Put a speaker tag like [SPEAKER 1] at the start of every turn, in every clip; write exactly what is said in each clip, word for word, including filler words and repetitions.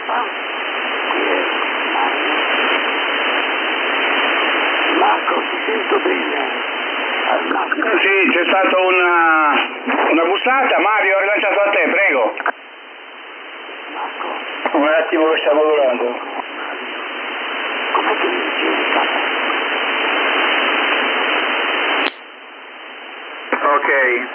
[SPEAKER 1] Marco, ti sento bene.
[SPEAKER 2] Sì, c'è stata una, una bussata. Mario, ho rilanciato a te, prego.
[SPEAKER 1] Marco.
[SPEAKER 2] Un attimo che stiamo durando.
[SPEAKER 1] Come ti dicevi,
[SPEAKER 2] Ok.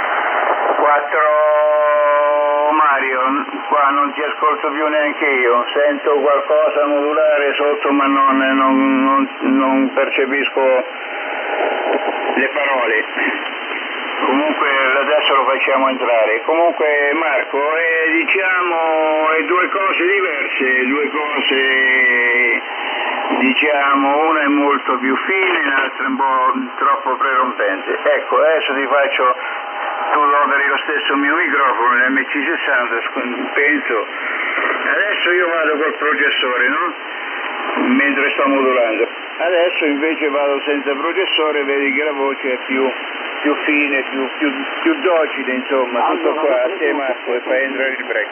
[SPEAKER 2] quattro Mario, qua non ti ascolto più neanche io. Sento qualcosa modulare sotto, ma non, non, non, non percepisco le parole. Comunque adesso lo facciamo entrare. Comunque Marco, eh, diciamo è due cose diverse, due cose, diciamo, una è molto più fine, l'altra è un po' troppo prerompente. Ecco, adesso ti faccio, tu operi lo stesso mio microfono, l'M C sessanta, penso. Adesso io vado col processore, no? Mentre sto modulando. Adesso invece vado senza processore, vedi che la voce è più, più fine, più, più, più docile, insomma, tutto qua. A te Marco, e fai entrare il break.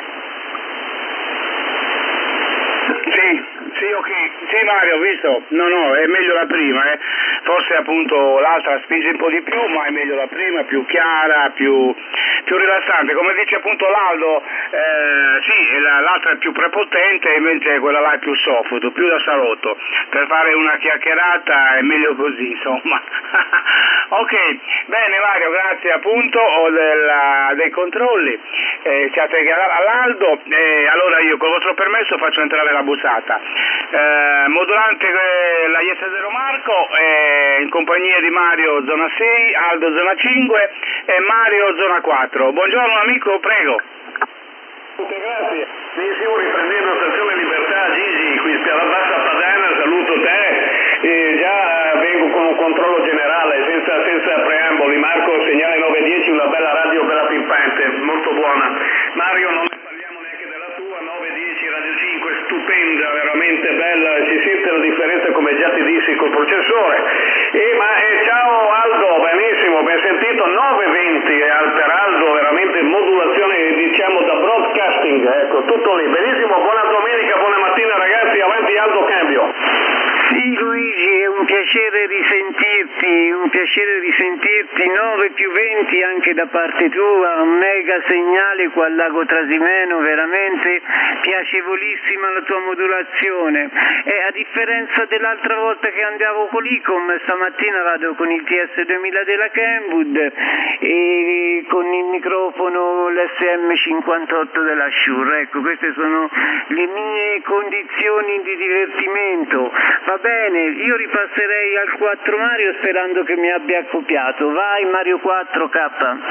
[SPEAKER 2] Sì, sì, ok, sì Mario, ho visto, no no, è meglio la prima, eh. Forse appunto l'altra spinge un po' di più, ma è meglio la prima, più chiara, più, più rilassante, come dice appunto l'Aldo, eh, sì, l'altra è più prepotente, invece quella là è più soft, più da salotto, per fare una chiacchierata è meglio così, insomma. Ok, bene Mario, grazie appunto ho della, dei controlli, eh, siate all'Aldo, eh, allora io con il vostro permesso faccio entrare la bussata. Eh, modulante eh, la I S zero Marco, eh, in compagnia di Mario zona sei, Aldo zona cinque e Mario zona quattro. Buongiorno amico, prego.
[SPEAKER 3] Grazie, benissimo, riprendendo Stazione Libertà, Gigi, qui alla Bassa Padana, saluto te, e già vengo con un controllo generale, senza, senza preamboli. Marco, segnale nove dieci, una bella radio, bella pimpante, molto buona. Mario, non ne parliamo neanche della tua, nove dieci Radio cinque, stupenda, veramente bella, si sente la differenza come già ti dissi col processore. E, ma, eh, ciao Aldo, benissimo, ben sentito, nove venti eh, per Aldo, veramente modulazione, diciamo, da broadcasting, ecco, tutto lì, benissimo, buona domenica, buona mattina ragazzi, avanti Aldo, cambio.
[SPEAKER 4] Sì Luigi, è un piacere risentirti, un piacere risentirti, nove più venti anche da parte tua, un mega segnale qua al lago Trasimeno, veramente piacevolissima la tua modulazione. E a differenza dell'altra volta che andavo con l'Icom, stamattina vado con il T S duemila della Kenwood e con il microfono l'S M cinquantotto della Shure. Ecco, queste sono le mie condizioni di divertimento. Va bene, io ripasserei al quattro Mario sperando che mi abbia accoppiato. Vai Mario quattro K.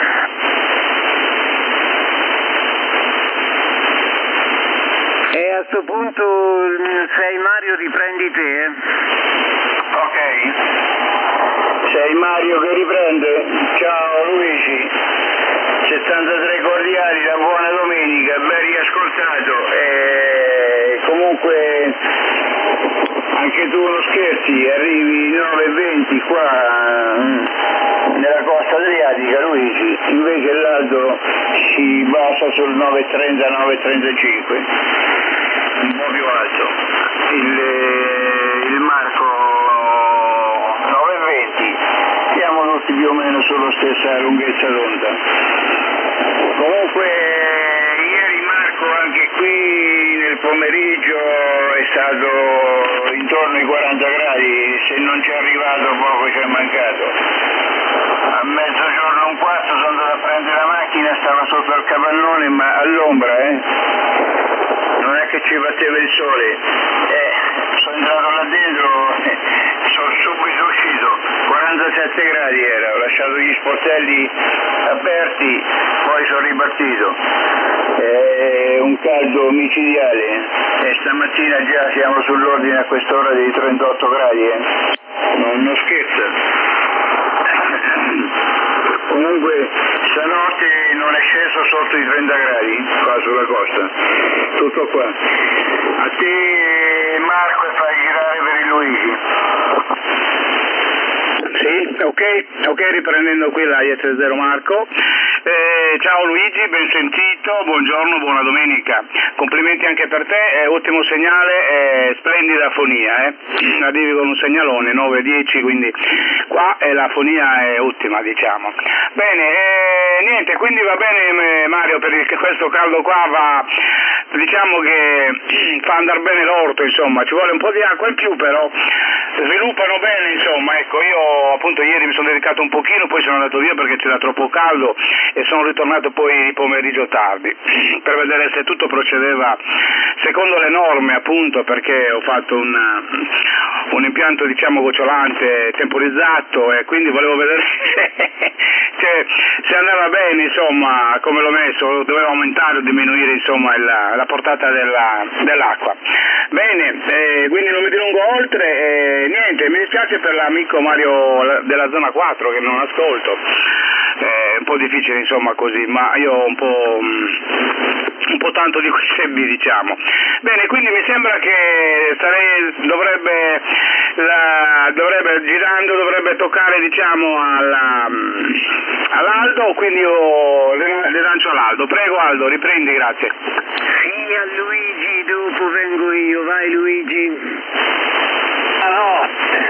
[SPEAKER 4] E a sto punto sei Mario, riprendi te. Eh?
[SPEAKER 2] Ok. Sei Mario che riprende. Ciao Luigi. settantatré cordiali, la buona domenica, ben riascoltato. E comunque anche tu non scherzi, arrivi nove e venti qua nella costa adriatica Luigi, invece l'altro si basa sul nove e trenta nove e trentacinque, un po' più alto. Il, il Marco nove e venti, siamo tutti più o meno sulla stessa lunghezza d'onda. Comunque ieri Marco anche qui nel pomeriggio è stato intorno ai quaranta gradi, se non ci è arrivato poco ci è mancato. A mezzogiorno un quarto sono andato a prendere la macchina, stava sotto al capannone ma all'ombra, eh? Non è che ci batteva il sole, eh, sono entrato là dentro, eh, sono subito uscito, quarantasette gradi era, ho lasciato gli sportelli aperti, poi sono ripartito, è un caldo micidiale e stamattina già siamo sull'ordine a quest'ora dei trentotto gradi, eh. non, non scherza. Comunque stanotte non è sceso sotto i trenta gradi qua sulla costa, tutto qua. A te Marco e fai girare per il Luigi. Sì, ok, ok, riprendendo qui la I S zero Marco. Eh, ciao Luigi, ben sentito, buongiorno, buona domenica. Complimenti anche per te, eh, ottimo segnale, eh, splendida fonia, eh. Arrivi con un segnalone nove dieci, quindi qua eh, la fonia è ottima, diciamo. Bene, eh, niente, quindi va bene Mario, per il, questo caldo qua va, diciamo che fa andare bene l'orto, insomma, ci vuole un po' di acqua in più, però sviluppano bene, insomma. Ecco, io appunto ieri mi sono dedicato un pochino, poi sono andato via perché c'era troppo caldo e sono ritornato poi di pomeriggio tardi per vedere se tutto procedeva secondo le norme, appunto, perché ho fatto un, un impianto, diciamo, gocciolante temporizzato e quindi volevo vedere se, se andava bene, insomma, come l'ho messo, dovevo aumentare o diminuire, insomma, il, la portata della, dell'acqua. Bene, eh, quindi non mi dilungo oltre, eh, niente, mi dispiace per l'amico Mario della zona quattro che non ascolto, è un po' difficile, insomma, così, ma io ho un po', un po' tanto di quei sebbi, diciamo. Bene, quindi mi sembra che sarei, dovrebbe, la, dovrebbe girando, dovrebbe toccare, diciamo, alla, all'Aldo, quindi io le, le lancio all'Aldo. Prego Aldo, riprendi, grazie.
[SPEAKER 4] Sì, a Luigi, dopo vengo io, vai Luigi.
[SPEAKER 3] Ah no,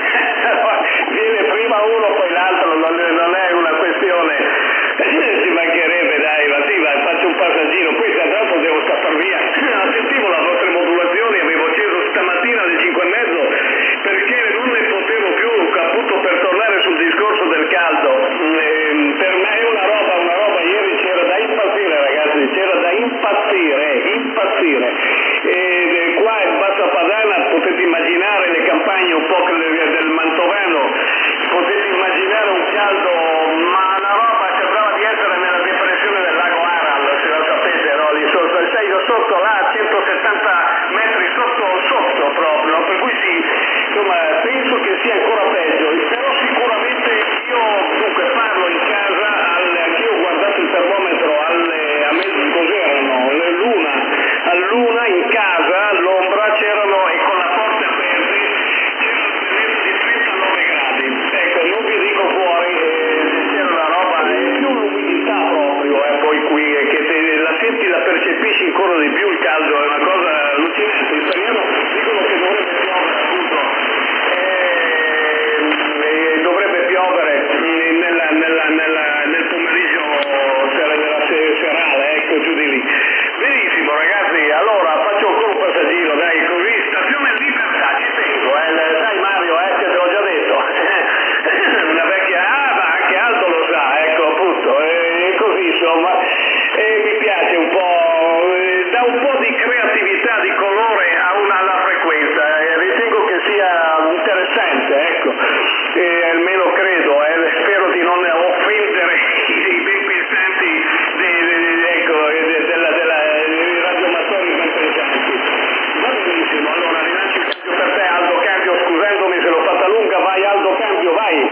[SPEAKER 3] viene prima uno poi l'altro, non è, non è una questione, ci mancherebbe, dai, ma sì, ma faccio un passaggino, poi tra l'altro devo scappare via. Sentivo la vostra modulazione, avevo acceso stamattina alle cinque e mezzo perché non ne potevo più, appunto, per tornare sul discorso del caldo. Eh, per me è una roba, una roba, ieri c'era da impazzire, ragazzi, c'era da impazzire, impazzire. E qua in Bassa Padana potete immaginare le campagne un po' del, del Mantovano, potete immaginare un caldo, ma la roba sembrava di essere nella depressione del lago Aral, se lo sapete, no? Lì sotto, sei sotto là a centosettanta metri sotto, sotto proprio, per cui sì, insomma, penso che sia ancora peggio, però sicuramente io dunque parlo in casa, al, anch'io ho guardato il termometro alle, a mezzo, cos'erano, le luna, all'una in casa, all'ombra c'erano, e con la porta aperte, c'erano presenza di trentanove gradi, ecco, non vi dico fuori, eh, c'era una roba, e più l'umidità proprio, eh, poi qui, eh, che te, la senti, la percepisci ancora di più il caldo, è una cosa allucinante. Speriamo, dicono che dovrebbe piovere, appunto, eh, dovrebbe piovere nella, nella, nella, nel pomeriggio sera, della serale, ecco, giù di lì. Benissimo ragazzi, allora faccio ancora un passaggino, dai, così, stazione Libertà, ci tengo, eh, sai Mario, eh, che te l'ho già detto, una vecchia, ah, ma anche Aldo lo sa, ecco, appunto, e eh, così, insomma, e mi piace un po', eh, dà un po' di creatività, di colore a una, alla frequenza, eh, ritengo che sia interessante, ecco, e almeno credo, eh, spero di non offendere i ben pensanti, de, de, de, ecco, de, della, della, dei radioamatori ben pensanti. Va benissimo, allora rilancio il cambio per te, Aldo, cambio, scusandomi se l'ho fatta lunga, vai Aldo, cambio, vai.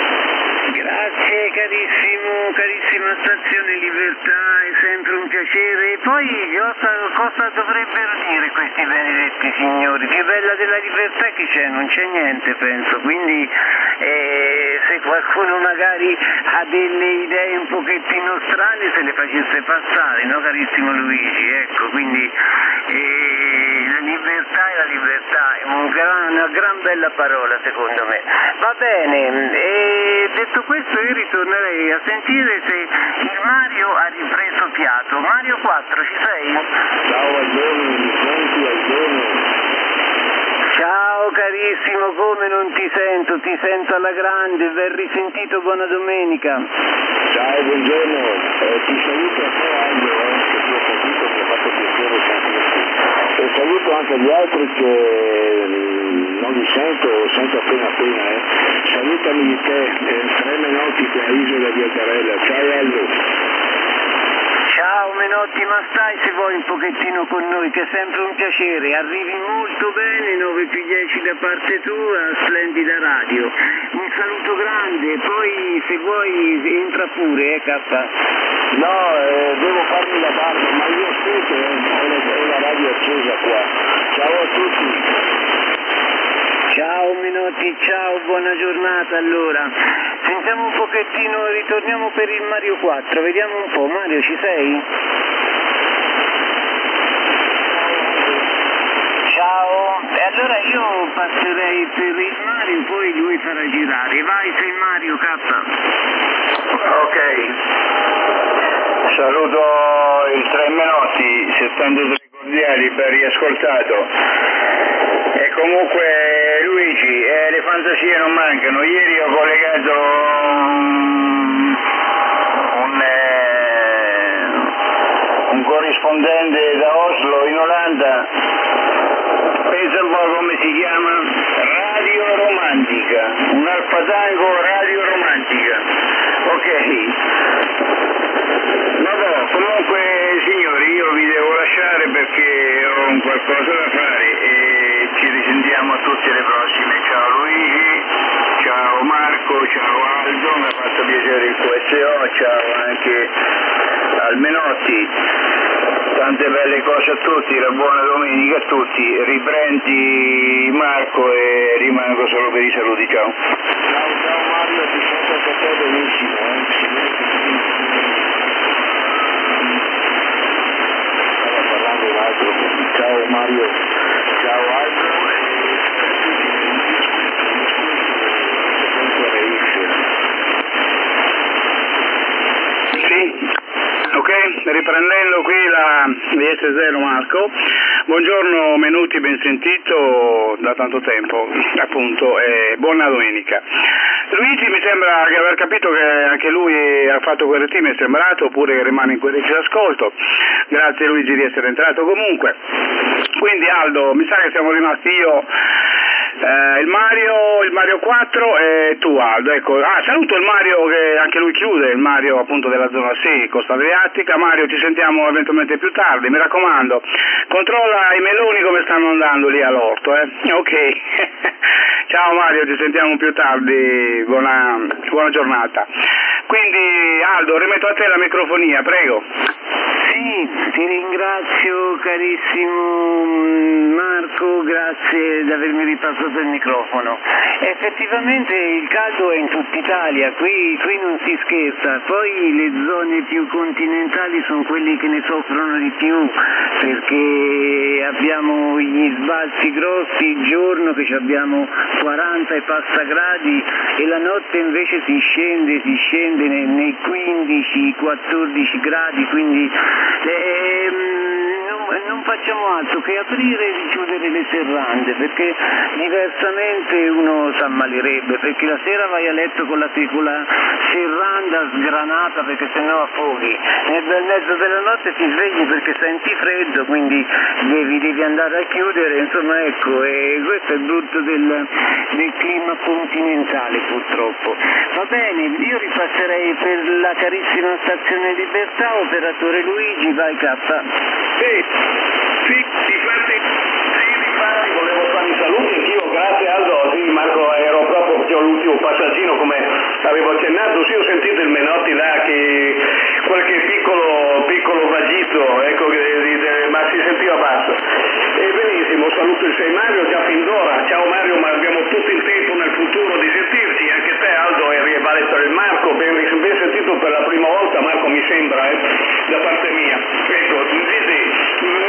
[SPEAKER 4] Grazie carissimo, carissima stazione Libertà, è sempre un piacere. E poi cosa, cosa dovrebbero dire questi benedetti signori? Più bella della libertà che c'è? Non c'è niente, penso, quindi eh, se qualcuno magari ha delle idee un pochettino strane se le facesse passare, no carissimo Luigi? Ecco, quindi eh, la libertà è la libertà, è un gran, una gran bella parola secondo me. Va bene, e detto questo io ritornerei a sentire se il Mario ha ripreso fiato. Mario quattro, ci sei?
[SPEAKER 3] Ciao Aldone, mi senti Aldone?
[SPEAKER 4] Ciao carissimo, come non ti sento? Ti sento alla grande, ben risentito, buona domenica.
[SPEAKER 3] Ciao, buongiorno, eh, ti saluto a te Aldo, eh, che ti ho sentito, mi ha fatto piacere sentirti. E saluto anche gli altri che mh, non li sento, sento appena appena, eh. Salutami di te, eh, tre Menotti qui a Isola di Altarella. Ciao Aldo.
[SPEAKER 4] Ciao Menotti, ma stai se vuoi un pochettino con noi, che è sempre un piacere, arrivi molto bene, nove più dieci da parte tua, splendida radio. Un saluto grande, poi se vuoi entra pure, eh K.
[SPEAKER 3] No, eh, devo farmi la barba, ma io sento, eh, ho, la, ho la radio accesa qua. Ciao a tutti.
[SPEAKER 4] Ciao Menotti. Menotti, ciao, buona giornata allora. Sentiamo un pochettino, ritorniamo per il Mario quattro, vediamo un po'. Mario, ci sei? Ciao, e allora io passerei per il Mario, poi lui farà girare. Vai, sei Mario, K.
[SPEAKER 2] Ok, saluto il tre Menotti, settantatré cordiali, ben riascoltato. E comunque Luigi, eh, le fantasie non mancano. Ieri ho collegato um, un, eh, un corrispondente da Oslo in Olanda, pensa un po' come si chiama? Radio Romantica, un alfatango Radio Romantica. Ok, vabbè, comunque signori, io vi devo lasciare perché ho un qualcosa da fare e ci risentiamo a tutte le prossime. Ciao Luigi, ciao Marco, ciao Aldo, mi ha fatto piacere il Q S O, ciao anche al Menotti, tante belle cose a tutti, la buona domenica a tutti, riprendi Marco e rimango solo per i saluti, ciao.
[SPEAKER 3] Ciao, ciao Mario, ti sento per te benissimo, eh? Stava parlando un altro, ciao Mario, ciao Aldo, e
[SPEAKER 2] Sì, ok, riprendendo qui la V S zero Marco, buongiorno Menotti, ben sentito da tanto tempo, appunto, e buona domenica. Luigi mi sembra di aver capito che anche lui ha fatto quel team, mi è sembrato, oppure che rimane in quel d'ascolto. Grazie Luigi di essere entrato comunque. Quindi Aldo, mi sa che siamo rimasti io, eh, il Mario, il Mario quattro e tu Aldo, ecco. Ah, saluto il Mario che anche lui chiude, il Mario appunto della zona sì, Costa Adriatica. Mario, ci sentiamo eventualmente più tardi, mi raccomando, controlla i meloni come stanno andando lì all'orto, eh? Ok. Ciao Mario, ci sentiamo più tardi, buona, buona giornata. Quindi Aldo, rimetto a te la microfonia, prego.
[SPEAKER 4] Sì, ti ringrazio carissimo Marco, grazie di avermi ripassato il microfono. Effettivamente il caldo è in tutta Italia, qui, qui non si scherza, poi le zone più continentali sono quelle che ne soffrono di più, perché abbiamo gli sbalzi grossi il giorno che abbiamo quaranta e passa gradi e la notte invece si scende, si scende nei, nei quindici quattordici gradi, quindi ehm, non, non facciamo altro che aprire e chiudere le serrande, perché diversamente uno si ammalerebbe, perché la sera vai a letto con la, con la serranda sgranata perché sennò affoghi, nel bel mezzo della notte ti svegli perché senti freddo, quindi devi, devi andare a chiudere, insomma ecco, e questo è il brutto del, del clima continentale purtroppo. Va bene, io ripasserei per la carissima stazione Libertà, operatore Luigi, vai K.
[SPEAKER 3] Sì, sì, infatti, sì, infatti volevo fare i saluti anch'io, grazie Aldo, sì Marco, ero proprio l'ultimo passaggino come avevo accennato, sì ho sentito il Menotti là che qualche piccolo, piccolo vagito, ecco, ma si sentiva basso. E benissimo, saluto il sei Mario già fin d'ora, ciao Mario, ma abbiamo tutto il tempo nel futuro di sentirci, anche te Aldo e vale essere il Marco, ben, ben sentito per la prima volta Marco mi sembra, eh, da parte mia. Ecco, sì, sì.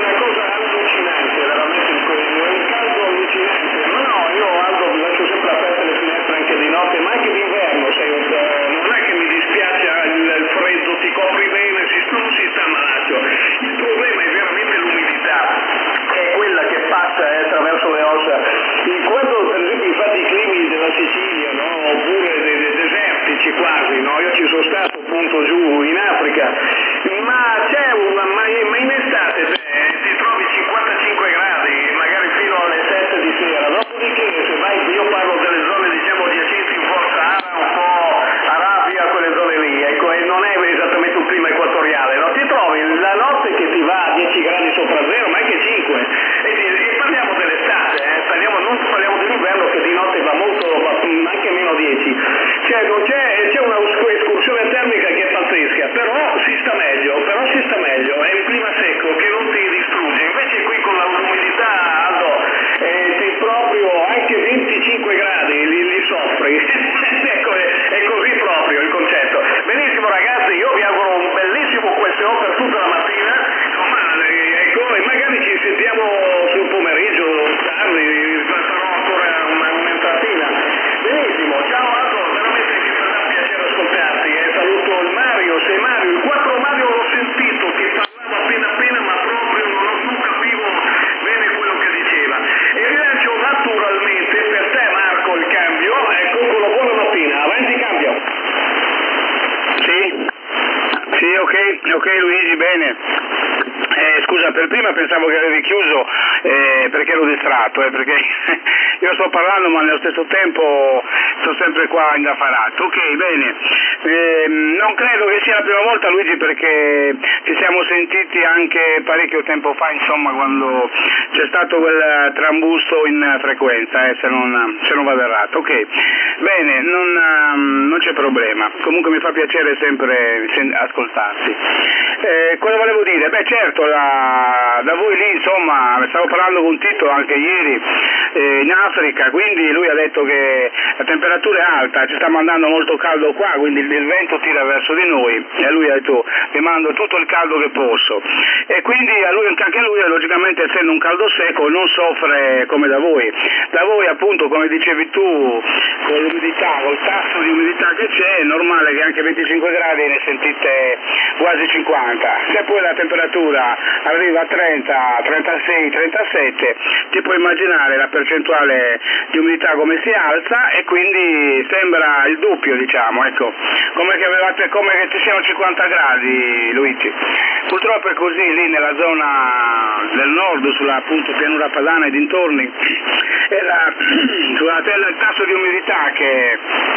[SPEAKER 2] Ok Luigi, bene. Eh, scusa, per prima pensavo che avevi chiuso eh, perché ero distratto, eh, perché io sto parlando ma nello stesso tempo sto sempre qua indaffarato. Ok, bene. Eh, non credo che sia la prima volta Luigi, perché ci siamo sentiti anche parecchio tempo fa, insomma, quando c'è stato quel trambusto in frequenza, eh, se, non, se non vado errato. Ok, bene, non, um, non c'è problema. Comunque mi fa piacere sempre sen- ascoltarti. Eh, cosa volevo dire? Beh, certo, la, da voi lì, insomma, stavo parlando con Tito anche ieri eh, in Africa, quindi lui ha detto che la temperatura è alta, ci sta mandando molto caldo qua, quindi il, il vento tira verso di noi e lui ha detto vi mando tutto il caldo che posso, e quindi a lui, anche lui logicamente, essendo un caldo secco, non soffre come da voi. Da voi, appunto, come dicevi tu, con l'umidità, col tasso di umidità che c'è, è normale che anche venticinque gradi ne sentite quasi cinquanta. Se poi la temperatura arriva a trenta, trentasei, trentasette, ti puoi immaginare la percentuale di umidità come si alza, e quindi sembra il doppio, diciamo, ecco, come che avevate, come che ci siano cinquanta gradi, Luigi. Purtroppo è così lì nella zona del nord, sulla appunto pianura padana e dintorni, è la, scusate, è il tasso di umidità che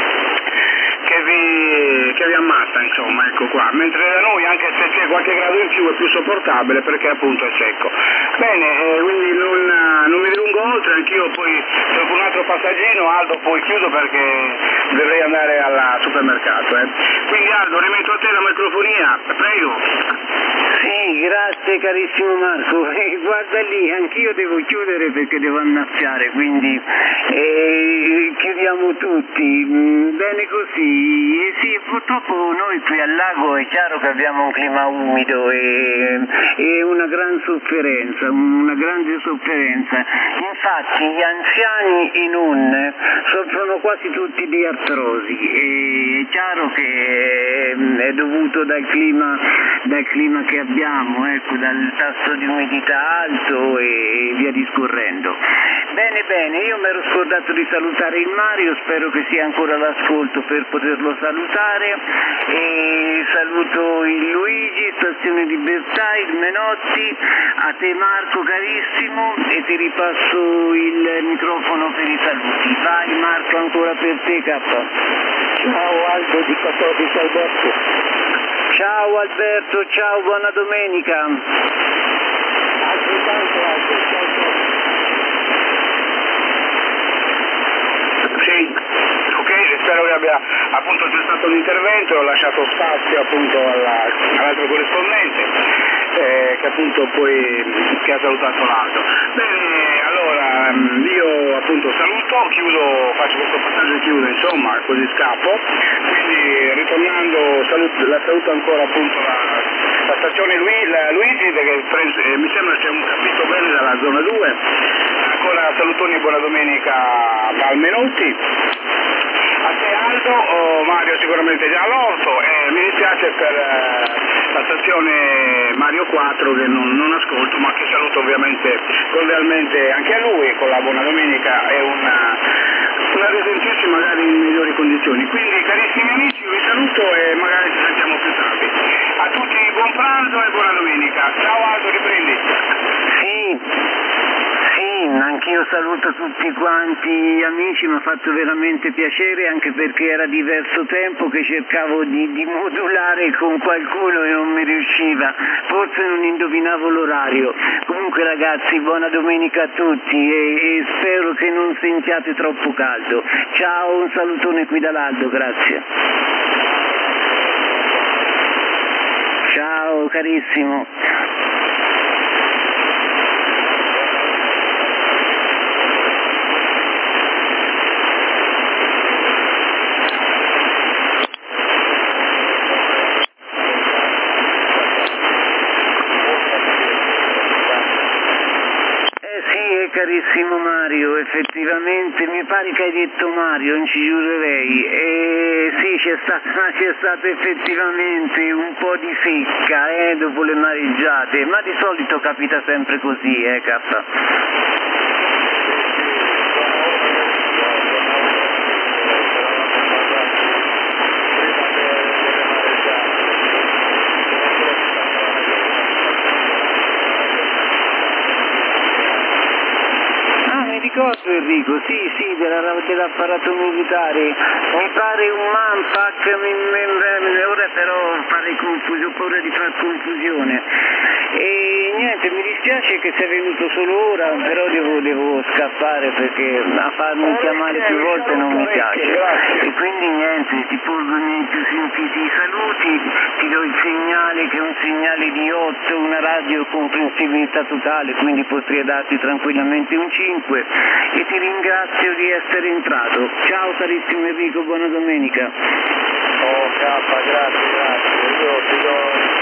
[SPEAKER 2] che vi, che vi ammazza, insomma, ecco qua, mentre da noi, anche se c'è qualche grado in più, è più sopportabile perché appunto è secco. Bene, eh, quindi non, non mi dilungo oltre, anch'io poi dopo un altro passaggino, Aldo, poi chiudo perché dovrei andare al supermercato, eh. Quindi Aldo, rimetto a te la microfonia, prego.
[SPEAKER 4] Sì, grazie carissimo Marco, eh, guarda lì, anch'io devo chiudere perché devo annaffiare, quindi eh, chiudiamo tutti, mm, bene così. Eh, sì, purtroppo noi qui al lago è chiaro che abbiamo un clima umido e, e una gran sofferenza, una grande sofferenza, infatti gli anziani e non soffrono quasi tutti di artrosi, e è chiaro che è dovuto dal clima, dal clima che abbiamo, ecco, dal tasso di umidità alto e via discorrendo. Bene, bene, io mi ero scordato di salutare il Mario, spero che sia ancora all'ascolto per poterlo salutare, e saluto il Luigi, Stazione Libertà, il Menotti, a te Marco carissimo, e ti ripasso il microfono per i saluti. Vai Marco, ancora per te, K.
[SPEAKER 1] Ciao Aldo di quattordici Alberto.
[SPEAKER 4] Ciao Alberto, ciao, buona domenica.
[SPEAKER 1] Altrettanto Aldo, ciao ciao.
[SPEAKER 2] Sì, ok, spero che abbia, appunto, c'è stato un intervento e ho lasciato spazio appunto alla, all'altro corrispondente eh, che appunto poi che ha salutato l'altro. Bene, allora io appunto saluto, chiudo, faccio questo passaggio e chiudo, insomma, così scappo, quindi ritornando saluto, la saluto ancora appunto la, la stazione Luigi, la Luigi perché eh, mi sembra sia un capito bene dalla zona due. Ancora salutoni e buona domenica dal Menotti. A te Aldo, oh, Mario sicuramente già all'orto, e mi dispiace per eh, la stazione Mario quattro che non, non ascolto, ma che saluto ovviamente cordialmente anche a lui, con la buona domenica e una, una risentirci magari in migliori condizioni. Quindi carissimi amici, vi saluto e magari ci sentiamo più tardi. A tutti buon pranzo e buona domenica. Ciao Aldo, riprendi.
[SPEAKER 4] Sì, sì, anch'io saluto tutti quanti gli amici, mi ha fatto veramente piacere, anche perché era diverso tempo che cercavo di, di modulare con qualcuno e non mi riusciva, forse non indovinavo l'orario. Comunque ragazzi, buona domenica a tutti e, e spero che non sentiate troppo caldo. Ciao, un salutone qui dall'Aldo, grazie. Ciao carissimo. Carissimo Mario, effettivamente mi pare che hai detto Mario, non ci giurerei, e sì, c'è stata, c'è stata effettivamente un po' di secca eh, dopo le mareggiate, ma di solito capita sempre così, eh K. ricordo Enrico, sì, sì, della, dell'apparato militare, mi pare un manpack, mi, mi, mi, ora però fare confusione, ho paura di far confusione. E niente, mi dispiace che sei venuto solo ora, però devo, devo scappare perché a farmi chiamare più volte non mi piace. E quindi niente, ti porgo i miei più sentiti saluti, ti do il segnale che è un segnale di otto, una radio con sensibilità totale, quindi potrei darti tranquillamente un cinque e ti ringrazio di essere entrato. Ciao carissimo Enrico, buona domenica.
[SPEAKER 1] Oh K, grazie, grazie. Io ti do